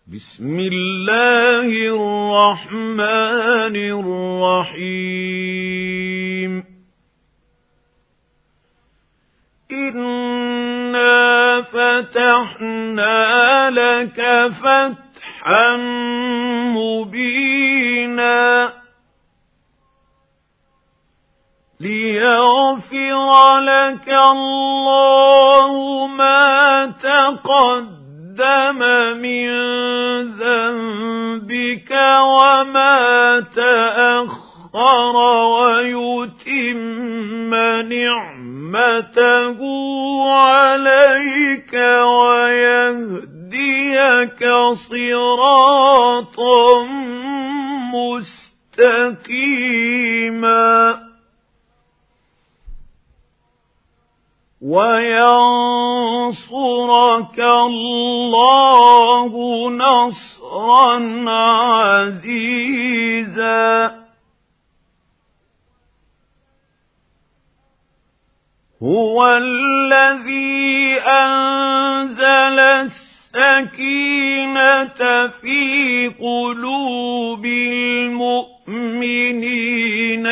بسم الله الرحمن الرحيم إنا فتحنا لك فتحا مبينا ليغفر لك الله ما تقدم من ذنبك وما تأخر ويتم نعمته عليك ويهديك صراطا مستقيما وينصرك الله نصرا عزيزا هو الذي أنزل السكينة في قلوب المؤمنين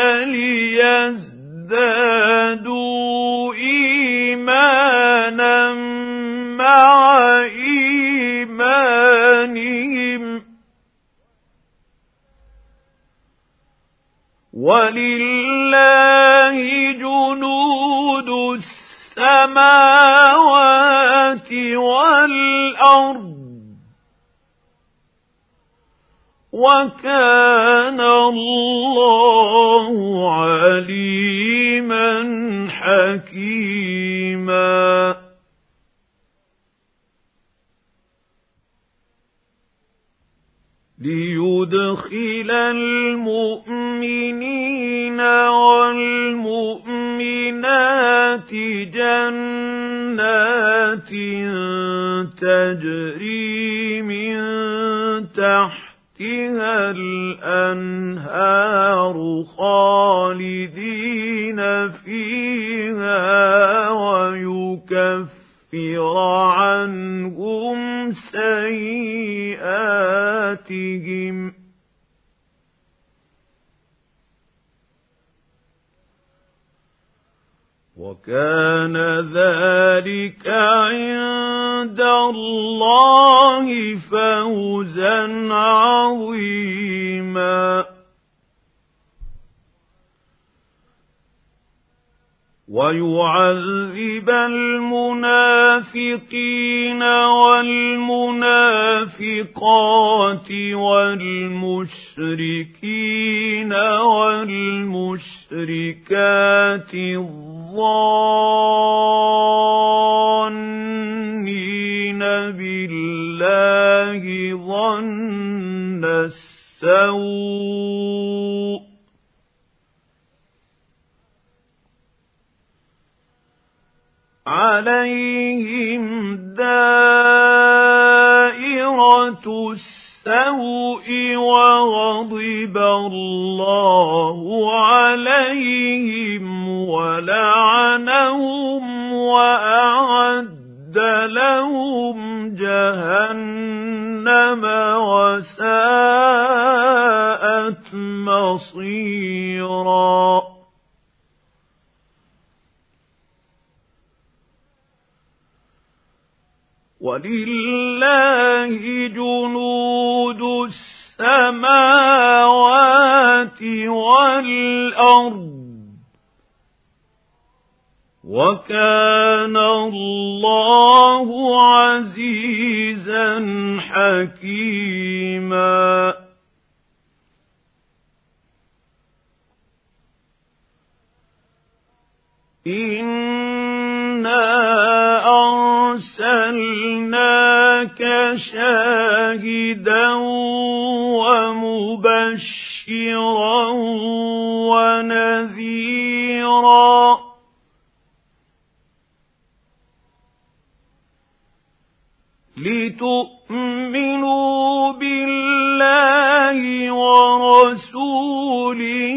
ليزدادوا إيمانا مع إيمانهم ولله جنود السماوات والأرض وكان الله عليما حكيما ليدخل المؤمنين والمؤمنات جنات تجري من تحتها الأنهار خالدين فيها ويكفر عنهم سيئاتهم وكان ذلك عند الله فوزا عظيما ويعذب المنافقين والمنافقات والمشركين والمشركات الظانين بالله ظن السوء عليهم دائرة السوء وغضب الله عليهم ولعنهم وأعد لهم جهنم وساءت مصيرا ولله جنود السماوات والأرض وكان الله عزيزا حكيما أرسلناك شاهدا ومبشرا ونذيرا لتؤمنوا بالله ورسوله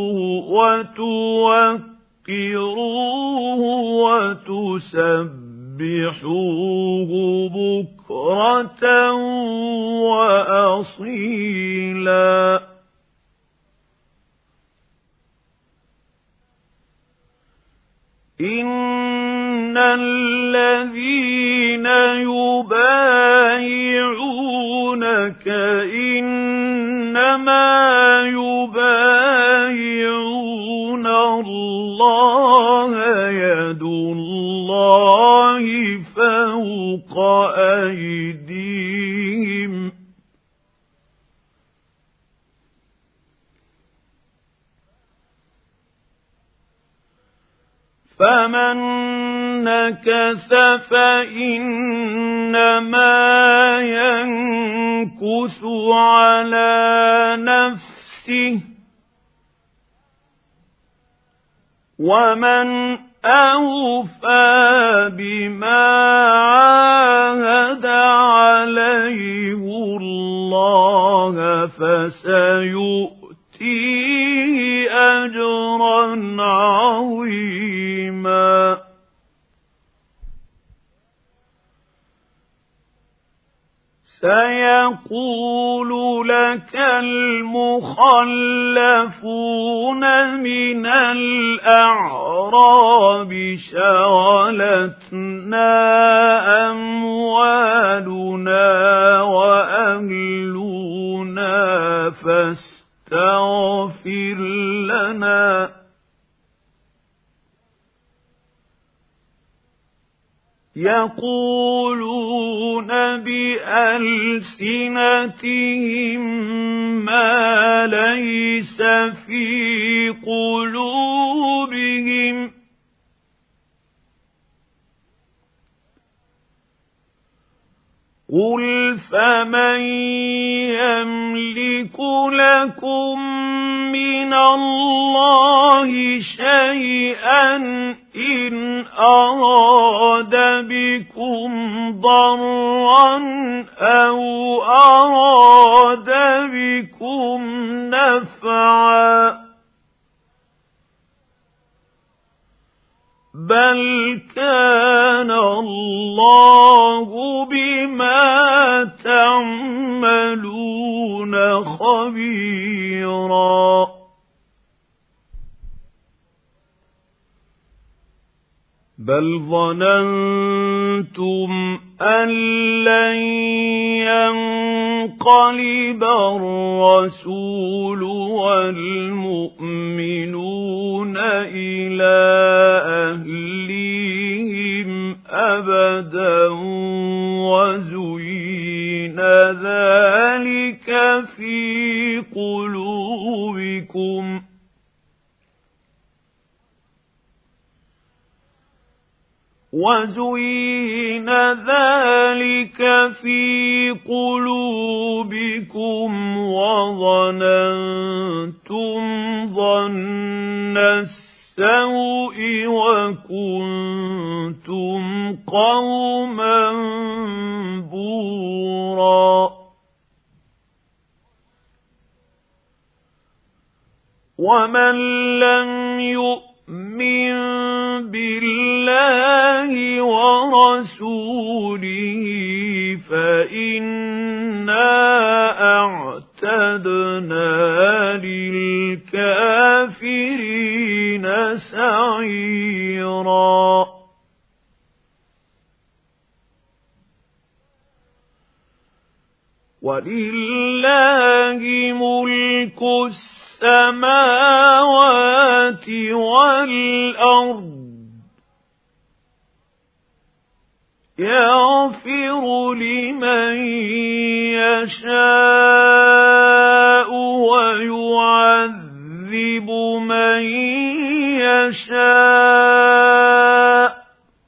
وتعزروه وتوقروه وتسبحوه بكرة وأصيلا إن الذين يبايعونك إنما يبايعون الله يد الله فوق أيديهم فمن نكث فإنما ينكث على نفسه ومن أوفى بما عاهد عليه الله فسيؤتيه أجرا عظيما سيقول لك المخلفون من الأعراب شغلتنا أموالنا وأهلنا فاستغفر لنا يقولون بألسنتهم ما ليس في قلوبهم قل فمن يملك لكم من الله شيئا إن أراد بكم ضرا أو أراد بكم نفعا بل كان الله بما تعملون خبيرا بل ظننتم أن لن ينقلب الرسول والمؤمنون إلى أهليهم أبدا وزين ذلك في قلوبكم وزين ذلك في قلوبكم وظننتم ظن السوء وكنتم قوما بورا ومن لم يؤمن بالله ورسوله فإنا أعتدنا للكافرين سعيرا ولله ملك السماوات والأرض يغفر لمن يشاء ويعذب من يشاء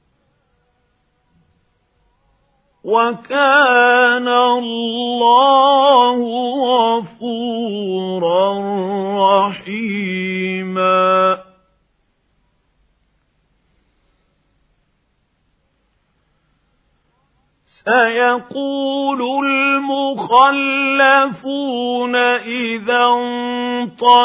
وكان الله غفورا رحيما سيقول المخلفون إذا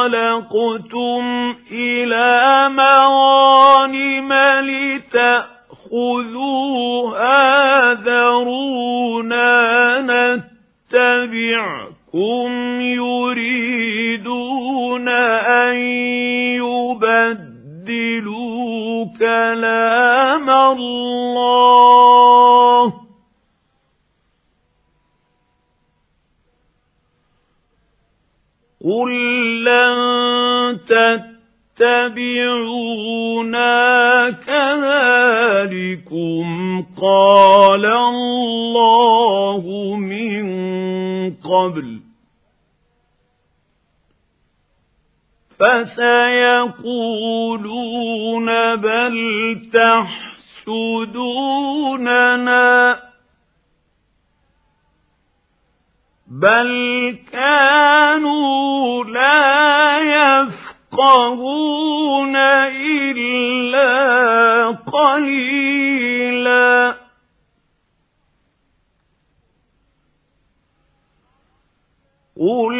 انطلقتم إلى مغانم لتأخذوها خُذُوهَا ذَرُونَا نَتَّبِعْكُمْ يُرِيدُونَ أَن يُبَدِّلُوا كَلَامَ اللَّهِ قُل لَّن تَتَّبِعُونَا كَذَٰلِكُمْ قَالَ اللَّهُ مِن قَبْلُ فَسَيَقُولُونَ بَلْ تَحْسُدُونَنَا بَلْ كَانُوا لَا يَفْقَهُونَ إِلَّا قَلِيلًا قُل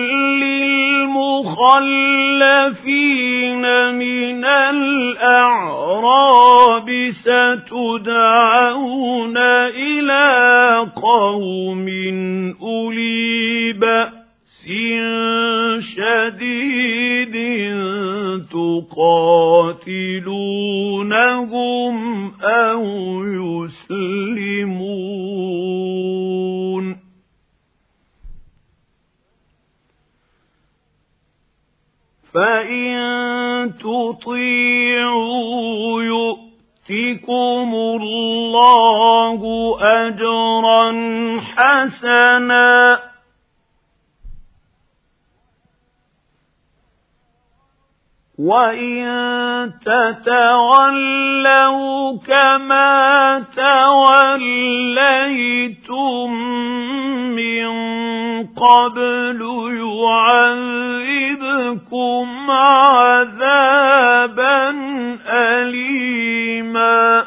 لِّلْمُخَلَّفِينَ مِنَ الْأَعْرَابِ سَتُدْعَوْنَ إِلَىٰ قَوْمٍ أُولِي بَأْسٍ شَدِيدٍ تُقَاتِلُونَهُمْ أَوْ يُسْلِمُونَ فَإِن تُطِيعُوا يُؤْتِكُمُ اللَّهُ أَجْرًا حَسَنًا وَإِن تَتَوَلَّوْا كَمَا تَوَلَّيْتُم مِّن قَبْلُ يُعَذِّبْكُمْ عَذَابًا أَلِيمًا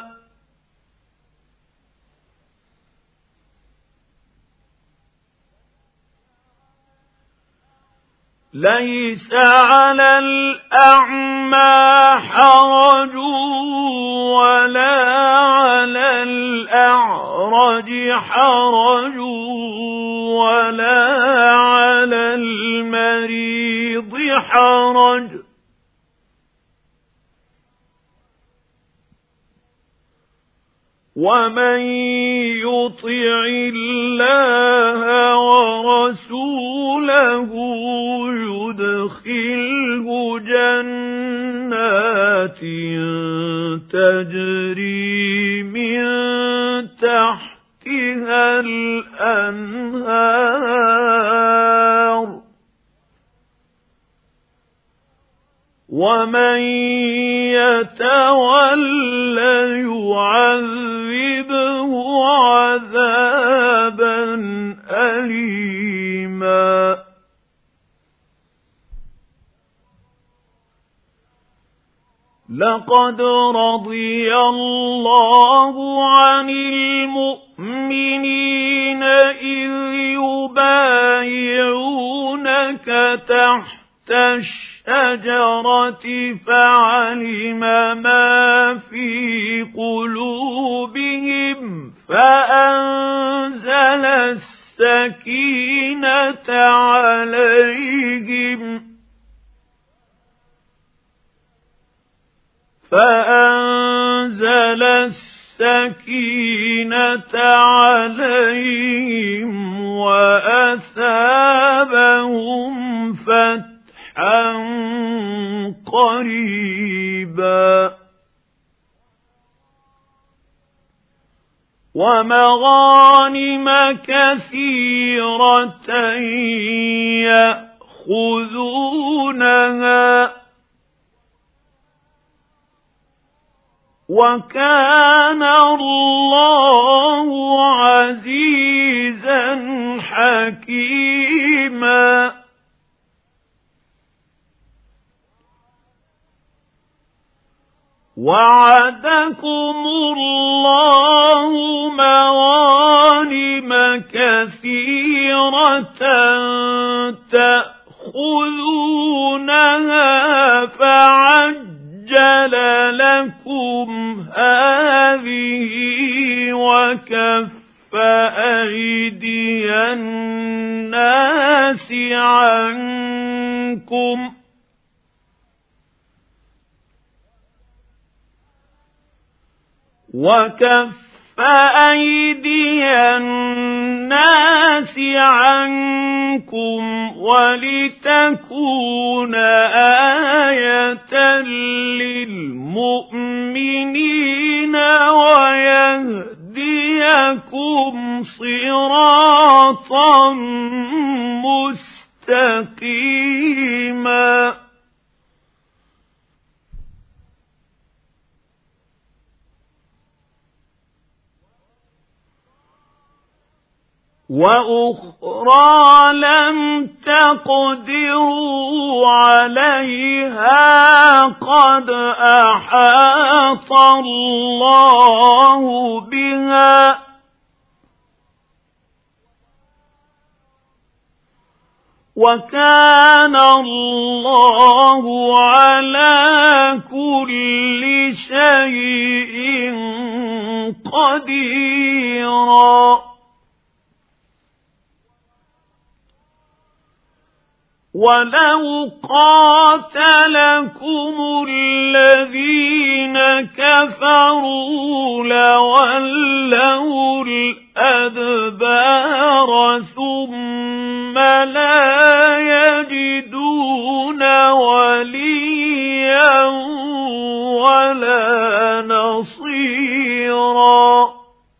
لَيْسَ عَلَى الْأَعْمَى حَرَجٌ وَلَا عَلَى الْأَعْرَجِ حَرَجٌ وَلَا عَلَى الْمَرِيضِ حَرَجٌ وَمَن يُطِعِ اللَّهَ وَرَسُولَهُ يُدْخِلْهُ جَنَّاتٍ تَجْرِي مِن تَحْتِهَا الْأَنْهَارُ وَمَن يَتَوَلَّ يُعَذِّبْهُ عَذَابًا أَلِيمًا لَقَدْ رَضِيَ اللَّهُ عَنِ الْمُؤْمِنِينَ إِذْ يُبَايِعُونَكَ تَحْتَ الشَّجَرَةِ فَعَلِمَ مَا فِي قُلُوبِهِمْ فَأَنزَلَ السَّكِينَةَ عَلَيْهِمْ وَأَثَابَهُمْ فَتْحًا قَرِيبًا وَمَغَانِمَ كَثِيرَةً يَأْخُذُونَهَا وَكَانَ اللَّهُ عَزِيزًا حَكِيمًا وَعَدَكُمُ اللَّهُ مَغَانِمَ كَثِيرَةً تَأْخُذُونَهَا فَعَجَّلَ لَكُم هذه وكف أيدي الناس عنكم ولتكون آية للمؤمنين ويهديكم صراطا مستقيما. وأخرى لم تقدروا عليها قد أحاط الله بها وكان الله على كل شيء قديرا. ولو قاتلكم الذين كفروا لولوا الأدبار ثم لا يجدون وليا ولا نصيرا.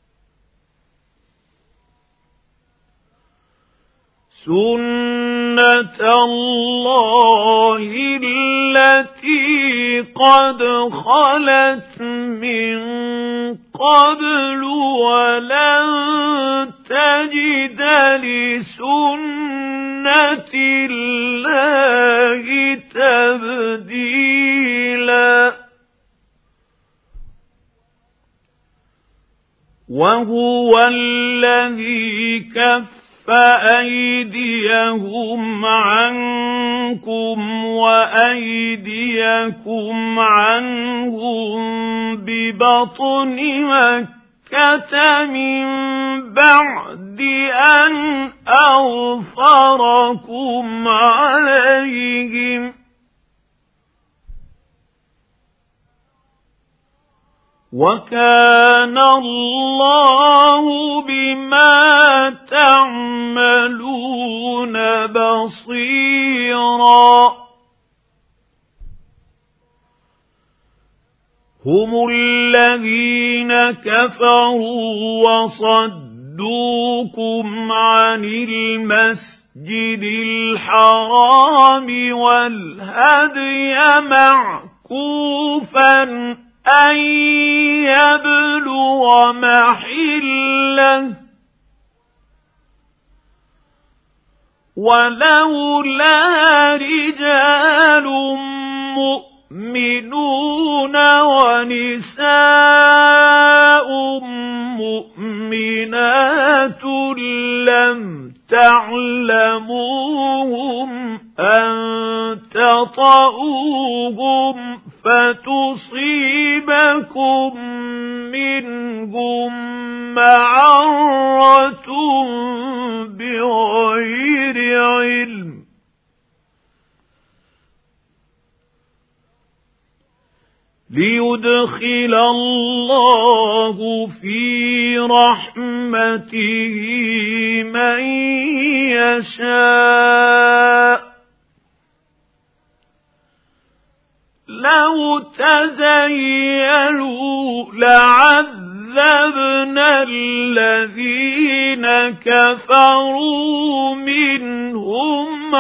سنة الله التي قد خلت من قبل ولن تجد لسنة الله تبديلا. وهو الذي كف فأيديهم عنكم وأيديكم عنهم ببطن مكة من بعد أن أظفركم عليهم وكان الله بما تعملون بصيرا. هم الذين كفروا وصدوكم عن المسجد الحرام والهدي معكوفا أن يبلغ محله ولولا رجال مؤمنون ونساء مؤمنات لم تعلموهم أن تطؤوهم فتصيبكم منهم معرة بغير علم ليدخل الله في رحمته من يشاء. لو تزيلوا لعذبنا الذين كفروا منهم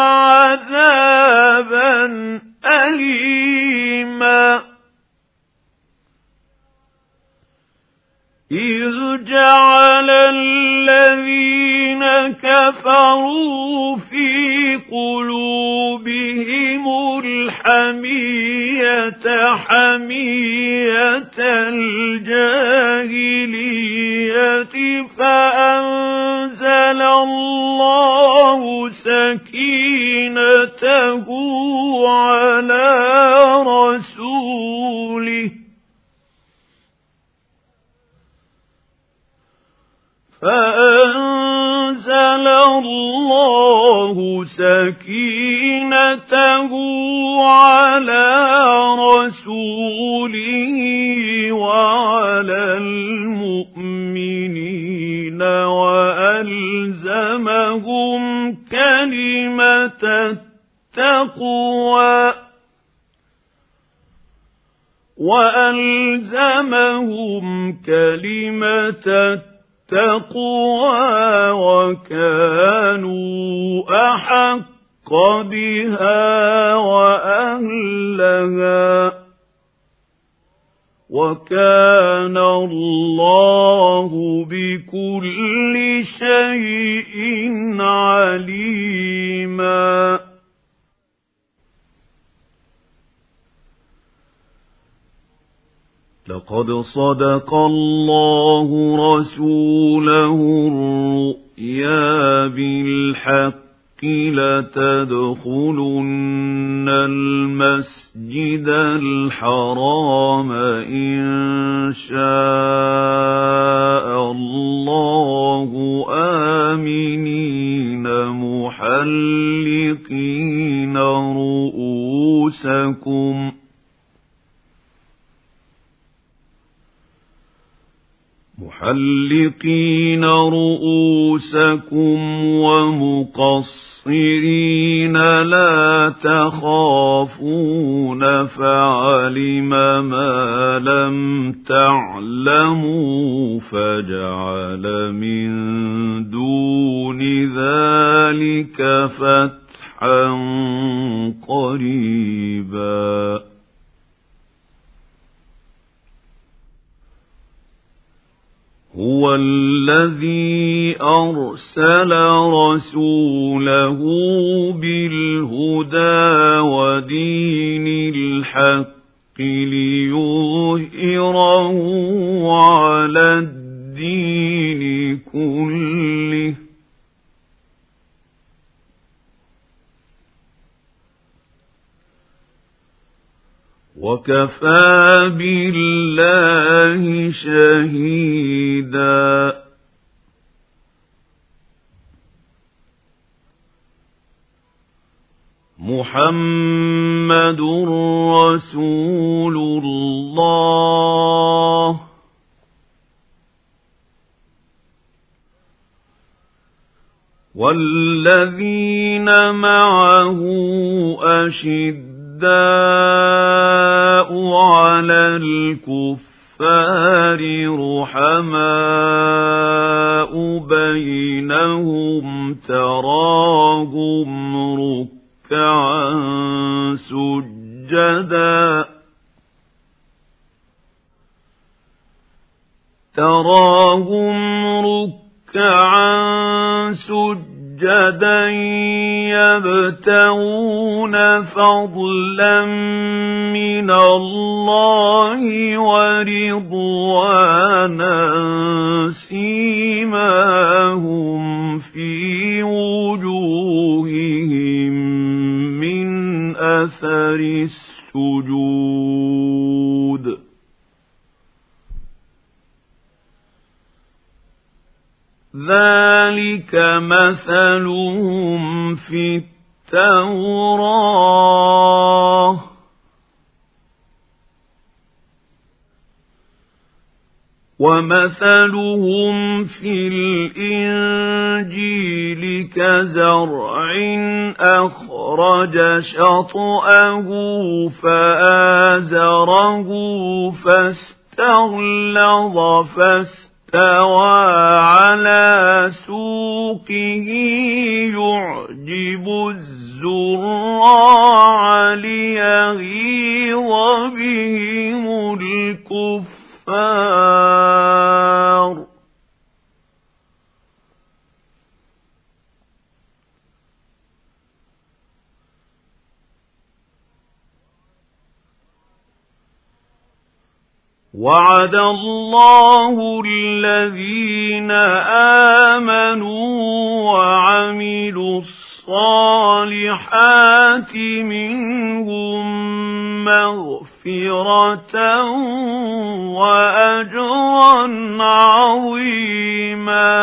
عذابا أليما. إذ جعل الذين كفروا في قلوبهم الحمية حمية الجاهلية فأنزل الله سكينته على رسوله فأنزل الله سكينته على رسوله وعلى المؤمنين وألزمهم كلمة التقوى وكانوا أحق بها وأهلها وكان الله بكل شيء عليما. لقد صدق الله رسوله الرؤيا بالحق لتدخلن المسجد الحرام إن شاء الله آمنين محلقين رؤوسكم ومقصرين لا تخافون فعلم ما لم تعلموا فجعل من دون ذلك فتحا قريبا. هو الذي أرسل رسوله بالهدى ودين الحق ليظهره على الدين كله وكفى بالله شهيدا. محمد رسول الله والذين معه أشداء على الكفار رحماء بينهم تراهم ركعا سجدا يبتغون فضلا من الله ورضوانا سيماهم في وجوههم من أثر السجود ذلك مثلهم في التوراة ومثلهم في الإنجيل كزرع أخرج شطأه فآزره فاستغلظ فاستوى على سوقه يعجب الزراع ليغيظ بهم الكفار وعد الله الذين آمنوا وعملوا الصالحات منهم مغفرة وأجرا عظيما.